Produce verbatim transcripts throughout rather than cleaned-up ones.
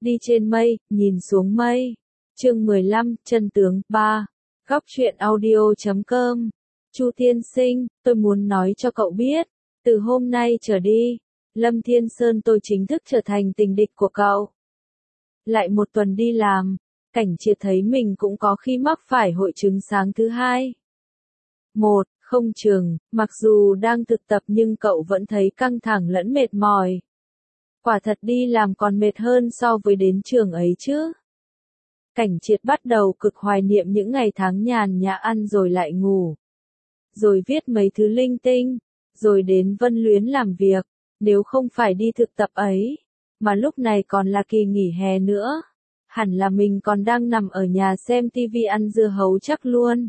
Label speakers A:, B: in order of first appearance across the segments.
A: Đi trên mây, nhìn xuống mây. Chương mười lăm, chân tướng, ba. Góc truyện audio chấm com. Chu tiên sinh, tôi muốn nói cho cậu biết, từ hôm nay trở đi, Lâm Thiên Sơn tôi chính thức trở thành tình địch của cậu. Lại một tuần đi làm, Cảnh Triệt thấy mình cũng có khi mắc phải hội chứng sáng thứ hai. Một, không trường, mặc dù đang thực tập nhưng cậu vẫn thấy căng thẳng lẫn mệt mỏi. Quả thật đi làm còn mệt hơn so với đến trường ấy chứ. Cảnh Triệt bắt đầu cực hoài niệm những ngày tháng nhàn nhã ăn rồi lại ngủ. Rồi viết mấy thứ linh tinh, rồi đến Vân Luyến làm việc, nếu không phải đi thực tập ấy, mà lúc này còn là kỳ nghỉ hè nữa, hẳn là mình còn đang nằm ở nhà xem tivi ăn dưa hấu chắc luôn.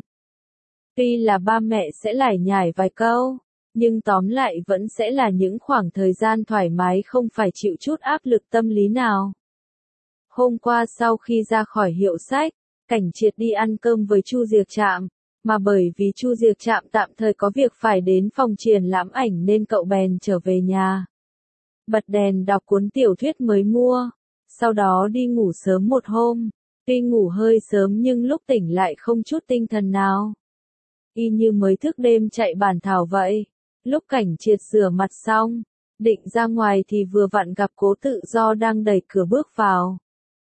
A: Tuy là ba mẹ sẽ lải nhải vài câu, nhưng tóm lại vẫn sẽ là những khoảng thời gian thoải mái không phải chịu chút áp lực tâm lý nào. Hôm qua sau khi ra khỏi hiệu sách, Cảnh Triệt đi ăn cơm với Chu Diệc Trạm, mà bởi vì Chu Diệc Trạm tạm thời có việc phải đến phòng triển lãm ảnh nên cậu bèn trở về nhà. Bật đèn đọc cuốn tiểu thuyết mới mua, sau đó đi ngủ sớm một hôm, tuy ngủ hơi sớm nhưng lúc tỉnh lại không chút tinh thần nào. Y như mới thức đêm chạy bản thảo vậy. Lúc Cảnh Triệt rửa mặt xong, định ra ngoài thì vừa vặn gặp Cố Tự Do đang đẩy cửa bước vào.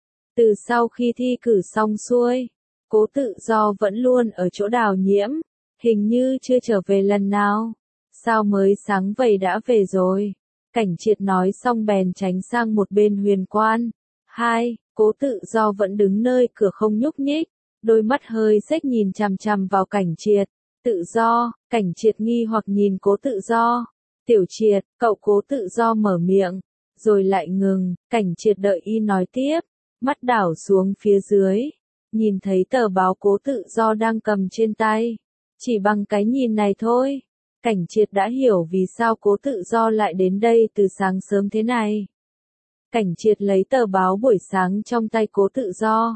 A: Từ sau khi thi cử xong xuôi, Cố Tự Do vẫn luôn ở chỗ Đào Nhiễm, hình như chưa trở về lần nào. Sao mới sáng vậy đã về rồi? Cảnh Triệt nói xong bèn tránh sang một bên Huyền Quan. Hai, Cố Tự Do vẫn đứng nơi cửa không nhúc nhích, đôi mắt hơi xếch nhìn chằm chằm vào Cảnh Triệt. Tự Do, Cảnh Triệt nghi hoặc nhìn Cố Tự Do. Tiểu Triệt, cậu Cố Tự Do mở miệng, rồi lại ngừng, Cảnh Triệt đợi y nói tiếp, mắt đảo xuống phía dưới, nhìn thấy tờ báo Cố Tự Do đang cầm trên tay. Chỉ bằng cái nhìn này thôi, Cảnh Triệt đã hiểu vì sao Cố Tự Do lại đến đây từ sáng sớm thế này. Cảnh Triệt lấy tờ báo buổi sáng trong tay Cố Tự Do.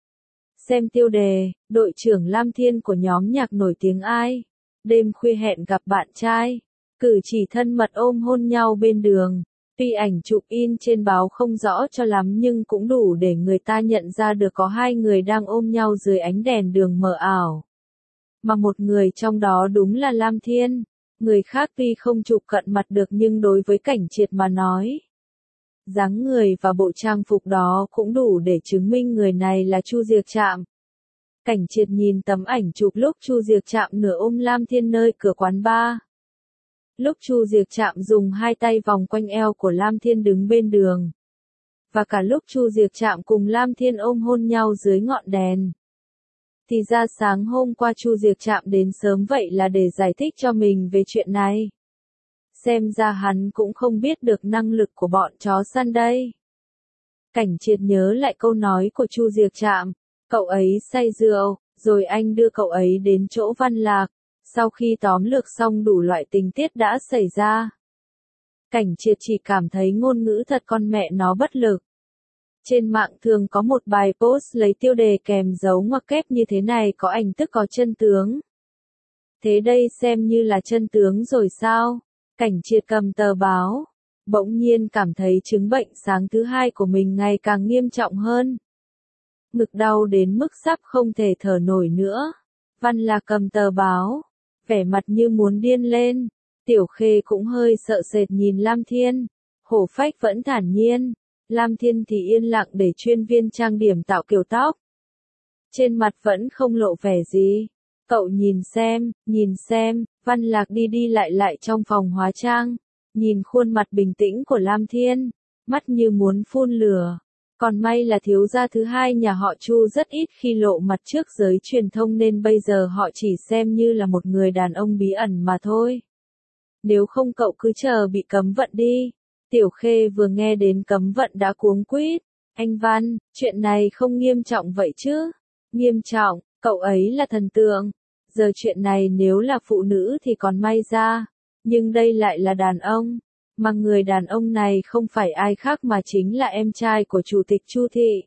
A: Xem tiêu đề, đội trưởng Lam Thiên của nhóm nhạc nổi tiếng ai? Đêm khuya hẹn gặp bạn trai, cử chỉ thân mật ôm hôn nhau bên đường. Tuy ảnh chụp in trên báo không rõ cho lắm nhưng cũng đủ để người ta nhận ra được có hai người đang ôm nhau dưới ánh đèn đường mờ ảo. Mà một người trong đó đúng là Lam Thiên, người khác tuy không chụp cận mặt được nhưng đối với Cảnh Triệt mà nói, dáng người và bộ trang phục đó cũng đủ để chứng minh người này là Chu Diệc Trạm. Cảnh Triệt nhìn tấm ảnh chụp lúc Chu Diệc Trạm nửa ôm Lam Thiên nơi cửa quán bar. Lúc Chu Diệc Trạm dùng hai tay vòng quanh eo của Lam Thiên đứng bên đường. Và cả lúc Chu Diệc Trạm cùng Lam Thiên ôm hôn nhau dưới ngọn đèn. Thì ra sáng hôm qua Chu Diệc Trạm đến sớm vậy là để giải thích cho mình về chuyện này. Xem ra hắn cũng không biết được năng lực của bọn chó săn đây. Cảnh Triệt nhớ lại câu nói của Chu Diệc Trạm, cậu ấy say rượu, rồi anh đưa cậu ấy đến chỗ Văn Lạc, sau khi tóm lược xong đủ loại tình tiết đã xảy ra. Cảnh Triệt chỉ cảm thấy ngôn ngữ thật con mẹ nó bất lực. Trên mạng thường có một bài post lấy tiêu đề kèm dấu ngoặc kép như thế này có ảnh tức có chân tướng. Thế đây xem như là chân tướng rồi sao? Cảnh Triệt cầm tờ báo, bỗng nhiên cảm thấy chứng bệnh sáng thứ hai của mình ngày càng nghiêm trọng hơn. Ngực đau đến mức sắp không thể thở nổi nữa. Văn Lạc cầm tờ báo, vẻ mặt như muốn điên lên. Tiểu Khê cũng hơi sợ sệt nhìn Lam Thiên. Hổ Phách vẫn thản nhiên. Lam Thiên thì yên lặng để chuyên viên trang điểm tạo kiểu tóc. Trên mặt vẫn không lộ vẻ gì. Cậu nhìn xem, nhìn xem, Văn Lạc đi đi lại lại trong phòng hóa trang. Nhìn khuôn mặt bình tĩnh của Lam Thiên, mắt như muốn phun lửa. Còn may là thiếu gia thứ hai nhà họ Chu rất ít khi lộ mặt trước giới truyền thông nên bây giờ họ chỉ xem như là một người đàn ông bí ẩn mà thôi. Nếu không cậu cứ chờ bị cấm vận đi. Tiểu Khê vừa nghe đến cấm vận đã cuống quýt. Anh Văn, chuyện này không nghiêm trọng vậy chứ? Nghiêm trọng, cậu ấy là thần tượng. Giờ chuyện này nếu là phụ nữ thì còn may ra. Nhưng đây lại là đàn ông. Mà người đàn ông này không phải ai khác mà chính là em trai của Chủ tịch Chu Thị.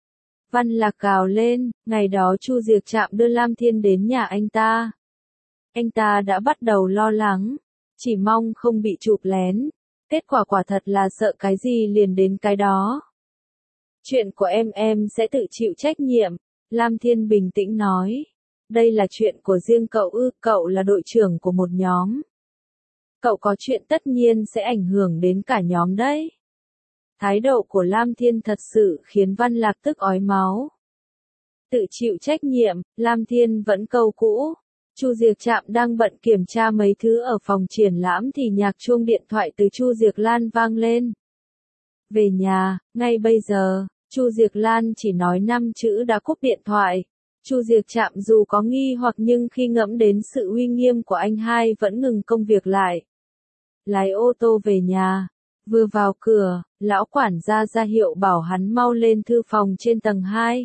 A: Văn Lạc gào lên, ngày đó Chu Diệc Trạm đưa Lam Thiên đến nhà anh ta. Anh ta đã bắt đầu lo lắng, chỉ mong không bị chụp lén. Kết quả quả thật là sợ cái gì liền đến cái đó. Chuyện của em em sẽ tự chịu trách nhiệm, Lam Thiên bình tĩnh nói. Đây là chuyện của riêng cậu ư, cậu là đội trưởng của một nhóm. Cậu có chuyện tất nhiên sẽ ảnh hưởng đến cả nhóm đấy. Thái độ của Lam Thiên thật sự khiến Văn Lạc tức ói máu. Tự chịu trách nhiệm, Lam Thiên vẫn câu cũ. Chu Diệc Trạm đang bận kiểm tra mấy thứ ở phòng triển lãm thì nhạc chuông điện thoại từ Chu Diệc Lan vang lên. Về nhà, ngay bây giờ, Chu Diệc Lan chỉ nói năm chữ đã cúp điện thoại. Chu Diệc Trạm dù có nghi hoặc nhưng khi ngẫm đến sự uy nghiêm của anh hai vẫn ngừng công việc lại. Lái ô tô về nhà, vừa vào cửa, lão quản gia ra hiệu bảo hắn mau lên thư phòng trên tầng hai.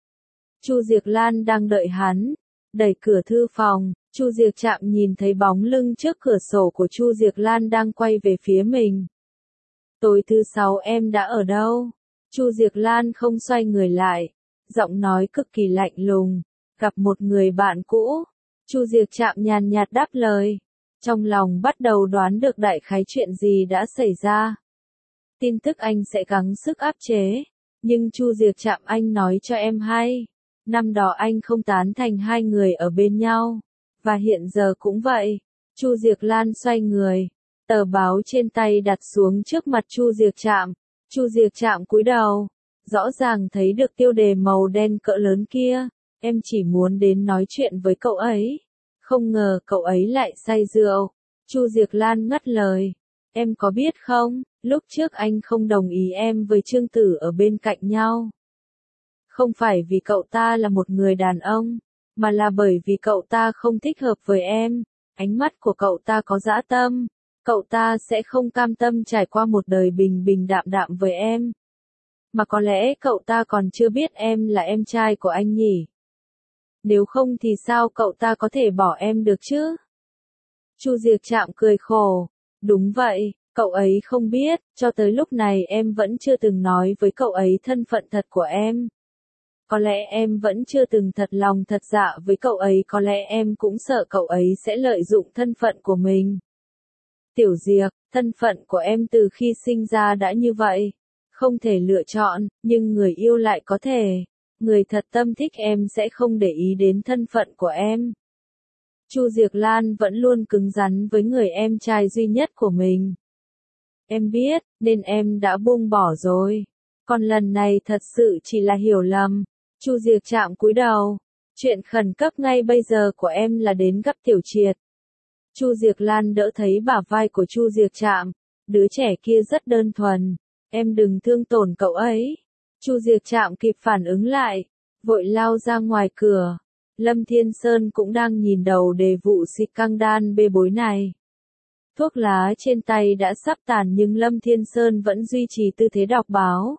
A: Chu Diệc Lan đang đợi hắn, đẩy cửa thư phòng, Chu Diệc Trạm nhìn thấy bóng lưng trước cửa sổ của Chu Diệc Lan đang quay về phía mình. Tối thứ sáu em đã ở đâu? Chu Diệc Lan không xoay người lại, giọng nói cực kỳ lạnh lùng, gặp một người bạn cũ. Chu Diệc Trạm nhàn nhạt đáp lời, trong lòng bắt đầu đoán được đại khái chuyện gì đã xảy ra. Tin tức anh sẽ gắng sức áp chế, nhưng Chu Diệc Trạm anh nói cho em hay, năm đó anh không tán thành hai người ở bên nhau, và hiện giờ cũng vậy. Chu Diệc Lan xoay người, tờ báo trên tay đặt xuống trước mặt Chu Diệc Trạm. Chu Diệc Trạm cúi đầu, rõ ràng thấy được tiêu đề màu đen cỡ lớn kia. Em chỉ muốn đến nói chuyện với cậu ấy, không ngờ cậu ấy lại say rượu. Chu Diệc Lan ngắt lời, em có biết không, lúc trước anh không đồng ý em với Trương Tử ở bên cạnh nhau. Không phải vì cậu ta là một người đàn ông, mà là bởi vì cậu ta không thích hợp với em. Ánh mắt của cậu ta có dã tâm, cậu ta sẽ không cam tâm trải qua một đời bình bình đạm đạm với em. Mà có lẽ cậu ta còn chưa biết em là em trai của anh nhỉ? Nếu không thì sao cậu ta có thể bỏ em được chứ? Chu Diệc Trạm cười khổ, đúng vậy, cậu ấy không biết, cho tới lúc này em vẫn chưa từng nói với cậu ấy thân phận thật của em. Có lẽ em vẫn chưa từng thật lòng thật dạ với cậu ấy, có lẽ em cũng sợ cậu ấy sẽ lợi dụng thân phận của mình. Tiểu Diệc, thân phận của em từ khi sinh ra đã như vậy, không thể lựa chọn, nhưng người yêu lại có thể. Người thật tâm thích em sẽ không để ý đến thân phận của em. Chu Diệc Lan vẫn luôn cứng rắn với người em trai duy nhất của mình. Em biết, nên em đã buông bỏ rồi. Còn lần này thật sự chỉ là hiểu lầm. Chu Diệc Trạm cúi đầu. Chuyện khẩn cấp ngay bây giờ của em là đến gặp Tiểu Triệt. Chu Diệc Lan đỡ thấy bả vai của Chu Diệc Trạm. Đứa trẻ kia rất đơn thuần. Em đừng thương tổn cậu ấy. Chu Diệc Trạm kịp phản ứng lại, vội lao ra ngoài cửa. Lâm Thiên Sơn cũng đang nhìn đầu đề vụ xịt căng đan bê bối này. Thuốc lá trên tay đã sắp tàn nhưng Lâm Thiên Sơn vẫn duy trì tư thế đọc báo.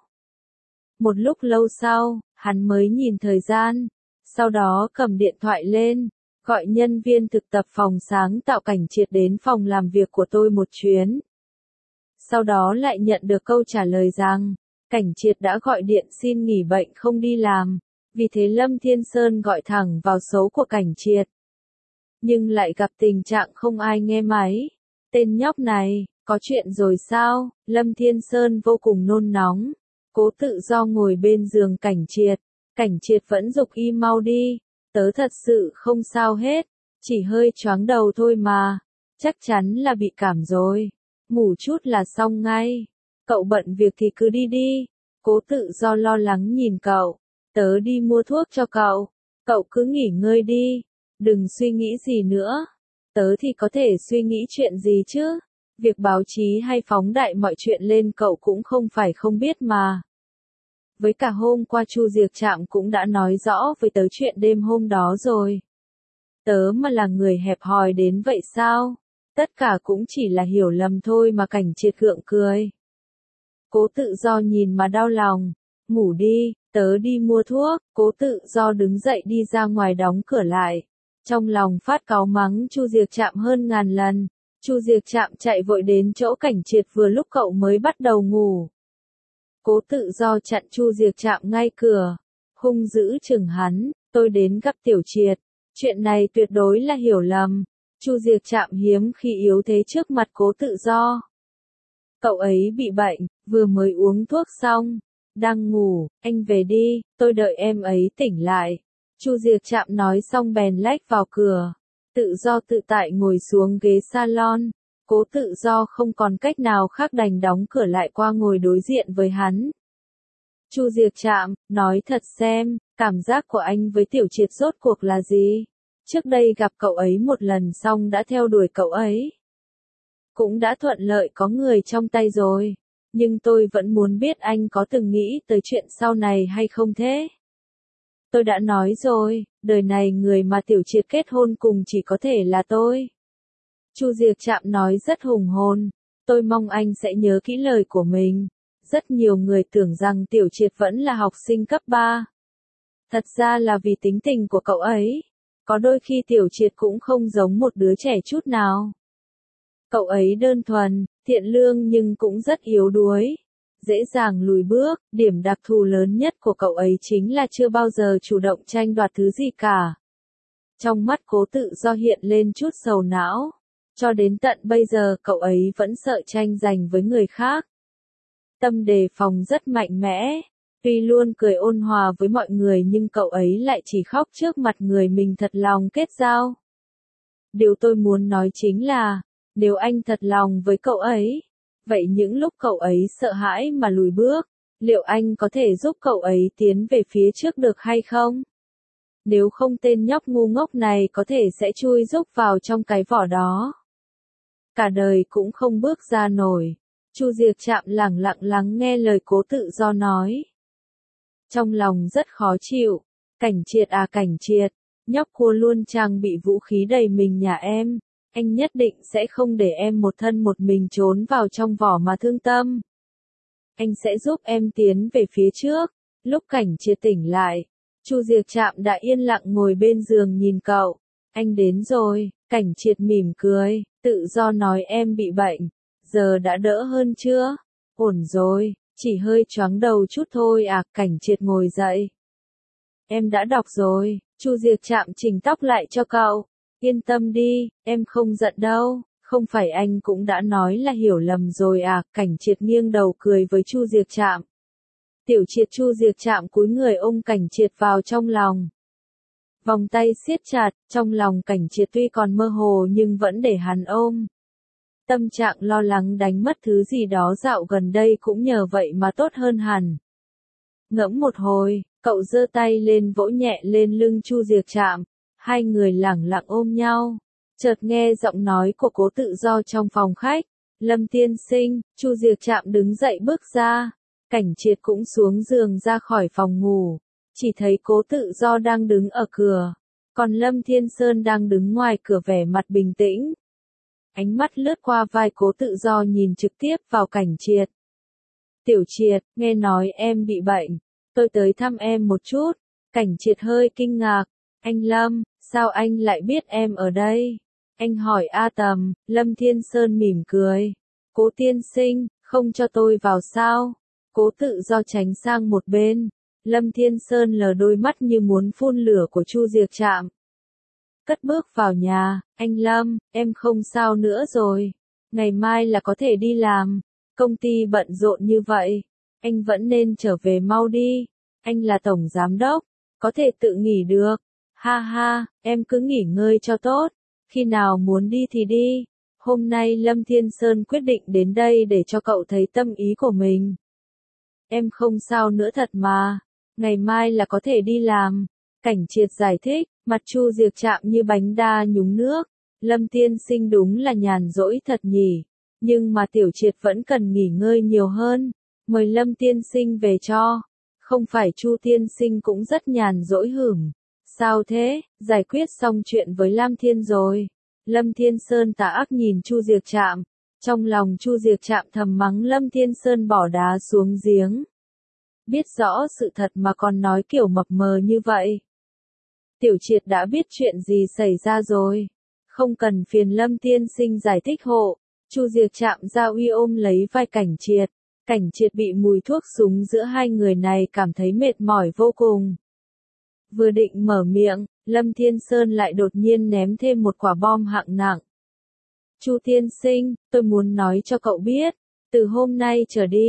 A: Một lúc lâu sau, hắn mới nhìn thời gian, sau đó cầm điện thoại lên, gọi nhân viên thực tập phòng sáng tạo Cảnh Triệt đến phòng làm việc của tôi một chuyến. Sau đó lại nhận được câu trả lời rằng, Cảnh Triệt đã gọi điện xin nghỉ bệnh không đi làm, vì thế Lâm Thiên Sơn gọi thẳng vào số của Cảnh Triệt. Nhưng lại gặp tình trạng không ai nghe máy. Tên nhóc này, có chuyện rồi sao? Lâm Thiên Sơn vô cùng nôn nóng. Cố Tự Do ngồi bên giường Cảnh Triệt. Cảnh Triệt vẫn giục y mau đi. Tớ thật sự không sao hết. Chỉ hơi choáng đầu thôi mà. Chắc chắn là bị cảm rồi. Ngủ chút là xong ngay. Cậu bận việc thì cứ đi đi. Cố Tự Do lo lắng nhìn cậu. Tớ đi mua thuốc cho cậu. Cậu cứ nghỉ ngơi đi. Đừng suy nghĩ gì nữa. Tớ thì có thể suy nghĩ chuyện gì chứ? Việc báo chí hay phóng đại mọi chuyện lên cậu cũng không phải không biết mà. Với cả hôm qua Chu Diệc Trạm cũng đã nói rõ với tớ chuyện đêm hôm đó rồi. Tớ mà là người hẹp hòi đến vậy sao? Tất cả cũng chỉ là hiểu lầm thôi mà. Cảnh Triệt gượng cười. Cố Tự Do nhìn mà đau lòng. Ngủ đi, tớ đi mua thuốc. Cố Tự Do đứng dậy đi ra ngoài đóng cửa lại. Trong lòng phát cáu mắng Chu Diệc Trạm hơn ngàn lần. Chu Diệc Trạm chạy vội đến chỗ Cảnh Triệt vừa lúc cậu mới bắt đầu ngủ. Cố Tự Do chặn Chu Diệc Trạm ngay cửa, hung dữ chừng hắn, tôi đến gặp Tiểu Triệt, chuyện này tuyệt đối là hiểu lầm. Chu Diệc Trạm hiếm khi yếu thế trước mặt Cố Tự Do. Cậu ấy bị bệnh, vừa mới uống thuốc xong, Đang ngủ, anh về đi, tôi đợi em ấy tỉnh lại. Chu Diệc Trạm nói xong bèn lách vào cửa. Tự Do tự tại ngồi xuống ghế salon. Cố Tự Do không còn cách nào khác đành đóng cửa lại qua ngồi đối diện với hắn. Chu Diệc Trạm, nói thật xem, cảm giác của anh với Tiểu Triệt rốt cuộc là gì? Trước đây gặp cậu ấy một lần xong đã theo đuổi cậu ấy. Cũng đã thuận lợi có người trong tay rồi. Nhưng tôi vẫn muốn biết anh có từng nghĩ tới chuyện sau này hay không thế? Tôi đã nói rồi, đời này người mà Tiểu Triệt kết hôn cùng chỉ có thể là tôi. Chu Diệc Trạm nói rất hùng hồn, tôi mong anh sẽ nhớ kỹ lời của mình. Rất nhiều người tưởng rằng Tiểu Triệt vẫn là học sinh cấp ba. Thật ra là vì tính tình của cậu ấy. Có đôi khi Tiểu Triệt cũng không giống một đứa trẻ chút nào. Cậu ấy đơn thuần, thiện lương nhưng cũng rất yếu đuối. Dễ dàng lùi bước, điểm đặc thù lớn nhất của cậu ấy chính là chưa bao giờ chủ động tranh đoạt thứ gì cả. Trong mắt Cố Tự Do hiện lên chút sầu não. Cho đến tận bây giờ cậu ấy vẫn sợ tranh giành với người khác. Tâm đề phòng rất mạnh mẽ. Tuy luôn cười ôn hòa với mọi người nhưng cậu ấy lại chỉ khóc trước mặt người mình thật lòng kết giao. Điều tôi muốn nói chính là, nếu anh thật lòng với cậu ấy, vậy những lúc cậu ấy sợ hãi mà lùi bước, liệu anh có thể giúp cậu ấy tiến về phía trước được hay không? Nếu không tên nhóc ngu ngốc này có thể sẽ chui rúc vào trong cái vỏ đó. Cả đời cũng không bước ra nổi. Chu Diệc Trạm lẳng lặng lắng nghe lời Cố Tự Do nói. Trong lòng rất khó chịu. Cảnh Triệt à Cảnh Triệt, nhóc cua luôn trang bị vũ khí đầy mình nhà em. Anh nhất định sẽ không để em một thân một mình trốn vào trong vỏ mà thương tâm. Anh sẽ giúp em tiến về phía trước. Lúc Cảnh Triệt tỉnh lại, Chu Diệc Trạm đã yên lặng ngồi bên giường nhìn cậu. Anh đến rồi, Cảnh Triệt mỉm cười, Tự Do nói em bị bệnh. Giờ đã đỡ hơn chưa? Ổn rồi, chỉ hơi choáng đầu chút thôi à. Cảnh Triệt ngồi dậy. Em đã đọc rồi. Chu Diệc Trạm chỉnh tóc lại cho cậu. Yên tâm đi, em không giận đâu. Không phải anh cũng đã nói là hiểu lầm rồi à. Cảnh Triệt nghiêng đầu cười với Chu Diệc Trạm. Tiểu Triệt. Chu Diệc Trạm cúi người ôm Cảnh Triệt vào trong lòng. Vòng tay siết chặt, trong lòng Cảnh Triệt tuy còn mơ hồ nhưng vẫn để hắn ôm. Tâm trạng lo lắng đánh mất thứ gì đó dạo gần đây cũng nhờ vậy mà tốt hơn hẳn. Ngẫm một hồi, cậu giơ tay lên vỗ nhẹ lên lưng Chu Diệc Trạm. Hai người lẳng lặng ôm nhau. Chợt nghe giọng nói của Cố Tự Do trong phòng khách. Lâm tiên sinh. Chu Diệc Trạm đứng dậy bước ra. Cảnh Triệt cũng xuống giường ra khỏi phòng ngủ. Chỉ thấy Cố Tự Do đang đứng ở cửa. Còn Lâm Thiên Sơn đang đứng ngoài cửa vẻ mặt bình tĩnh. Ánh mắt lướt qua vai Cố Tự Do nhìn trực tiếp vào Cảnh Triệt. Tiểu Triệt, nghe nói em bị bệnh. Tôi tới thăm em một chút. Cảnh Triệt hơi kinh ngạc. Anh Lâm, sao anh lại biết em ở đây? Anh hỏi A Tầm. Lâm Thiên Sơn mỉm cười. Cố tiên sinh, không cho tôi vào sao? Cố Tự Do tránh sang một bên. Lâm Thiên Sơn lờ đôi mắt như muốn phun lửa của Chu Diệc Trạm. Cất bước vào nhà. Anh Lâm, em không sao nữa rồi. Ngày mai là có thể đi làm. Công ty bận rộn như vậy. Anh vẫn nên trở về mau đi. Anh là tổng giám đốc. Có thể tự nghỉ được. Ha ha, em cứ nghỉ ngơi cho tốt. Khi nào muốn đi thì đi. Hôm nay Lâm Thiên Sơn quyết định đến đây để cho cậu thấy tâm ý của mình. Em không sao nữa thật mà. Ngày mai là có thể đi làm. Cảnh Triệt giải thích, mặt Chu Diệc Trạm như bánh đa nhúng nước. Lâm tiên sinh đúng là nhàn rỗi thật nhỉ. Nhưng mà Tiểu Triệt vẫn cần nghỉ ngơi nhiều hơn. Mời Lâm tiên sinh về cho. Không phải Chu tiên sinh cũng rất nhàn rỗi hửm. Sao thế, giải quyết xong chuyện với Lam Thiên rồi. Lâm Thiên Sơn tà ác nhìn Chu Diệc Trạm. Trong lòng Chu Diệc Trạm thầm mắng Lâm Thiên Sơn bỏ đá xuống giếng. Biết rõ sự thật mà còn nói kiểu mập mờ như vậy. Tiểu Triệt đã biết chuyện gì xảy ra rồi. Không cần phiền Lâm tiên sinh giải thích hộ. Chu Diệc Trạm ra uy ôm lấy vai Cảnh Triệt. Cảnh Triệt bị mùi thuốc súng giữa hai người này cảm thấy mệt mỏi vô cùng. Vừa định mở miệng, Lâm Thiên Sơn lại đột nhiên ném thêm một quả bom hạng nặng. Chu tiên sinh, tôi muốn nói cho cậu biết, từ hôm nay trở đi,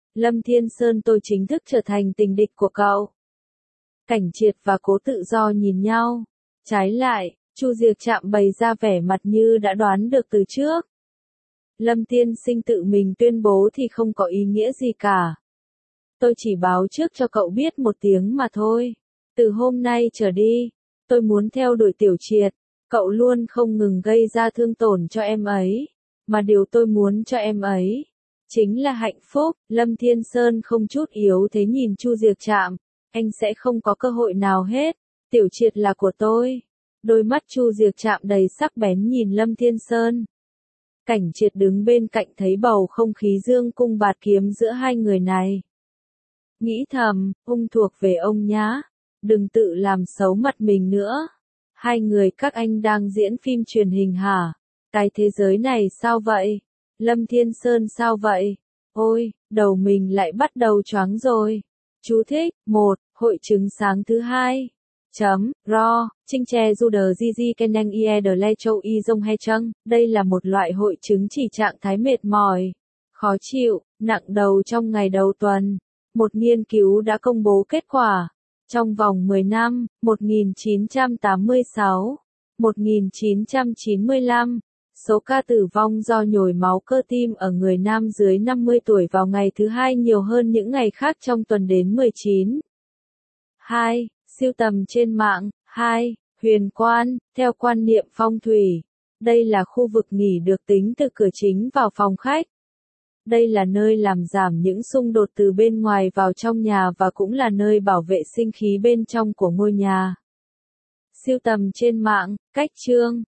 A: Lâm Thiên Sơn, tôi chính thức trở thành tình địch của cậu. Cảnh Triệt và Cố Tự Do nhìn nhau. Trái lại, Chu Diệc Trạm bày ra vẻ mặt như đã đoán được từ trước. Lâm Tiên Sinh tự mình tuyên bố thì không có ý nghĩa gì cả. Tôi chỉ báo trước cho cậu biết một tiếng mà thôi. Từ hôm nay trở đi, tôi muốn theo đuổi Tiểu Triệt. Cậu luôn không ngừng gây ra thương tổn cho em ấy. Mà điều tôi muốn cho em ấy chính là hạnh phúc. Lâm Thiên Sơn không chút yếu thế nhìn Chu Diệc Trạm. Anh sẽ không có cơ hội nào hết. Tiểu Triệt là của tôi. Đôi mắt Chu Diệc Trạm đầy sắc bén nhìn Lâm Thiên Sơn. Cảnh Triệt đứng bên cạnh thấy bầu không khí dương cung bạt kiếm giữa hai người này. Nghĩ thầm, ung thuộc về ông nhá. Đừng tự làm xấu mặt mình nữa. Hai người các anh đang diễn phim truyền hình hả? Cái thế giới này sao vậy? Lâm Thiên Sơn sao vậy? Ôi, đầu mình lại bắt đầu choáng rồi. Chú thích, một, hội chứng sáng thứ hai. Chấm, ro, trinh che du đờ di di keneng ie đờ le châu y dông hay chăng? Đây là một loại hội chứng chỉ trạng thái mệt mỏi, khó chịu, nặng đầu trong ngày đầu tuần. Một nghiên cứu đã công bố kết quả. Trong vòng mười năm, một nghìn chín trăm tám mươi sáu đến một nghìn chín trăm chín mươi lăm, số ca tử vong do nhồi máu cơ tim ở người nam dưới năm mươi tuổi vào ngày thứ hai nhiều hơn những ngày khác trong tuần đến mười chín. hai. Sưu tầm trên mạng. hai. Huyền quan, theo quan niệm phong thủy. Đây là khu vực nghỉ được tính từ cửa chính vào phòng khách. Đây là nơi làm giảm những xung đột từ bên ngoài vào trong nhà và cũng là nơi bảo vệ sinh khí bên trong của ngôi nhà. Sưu tầm trên mạng, cách chương.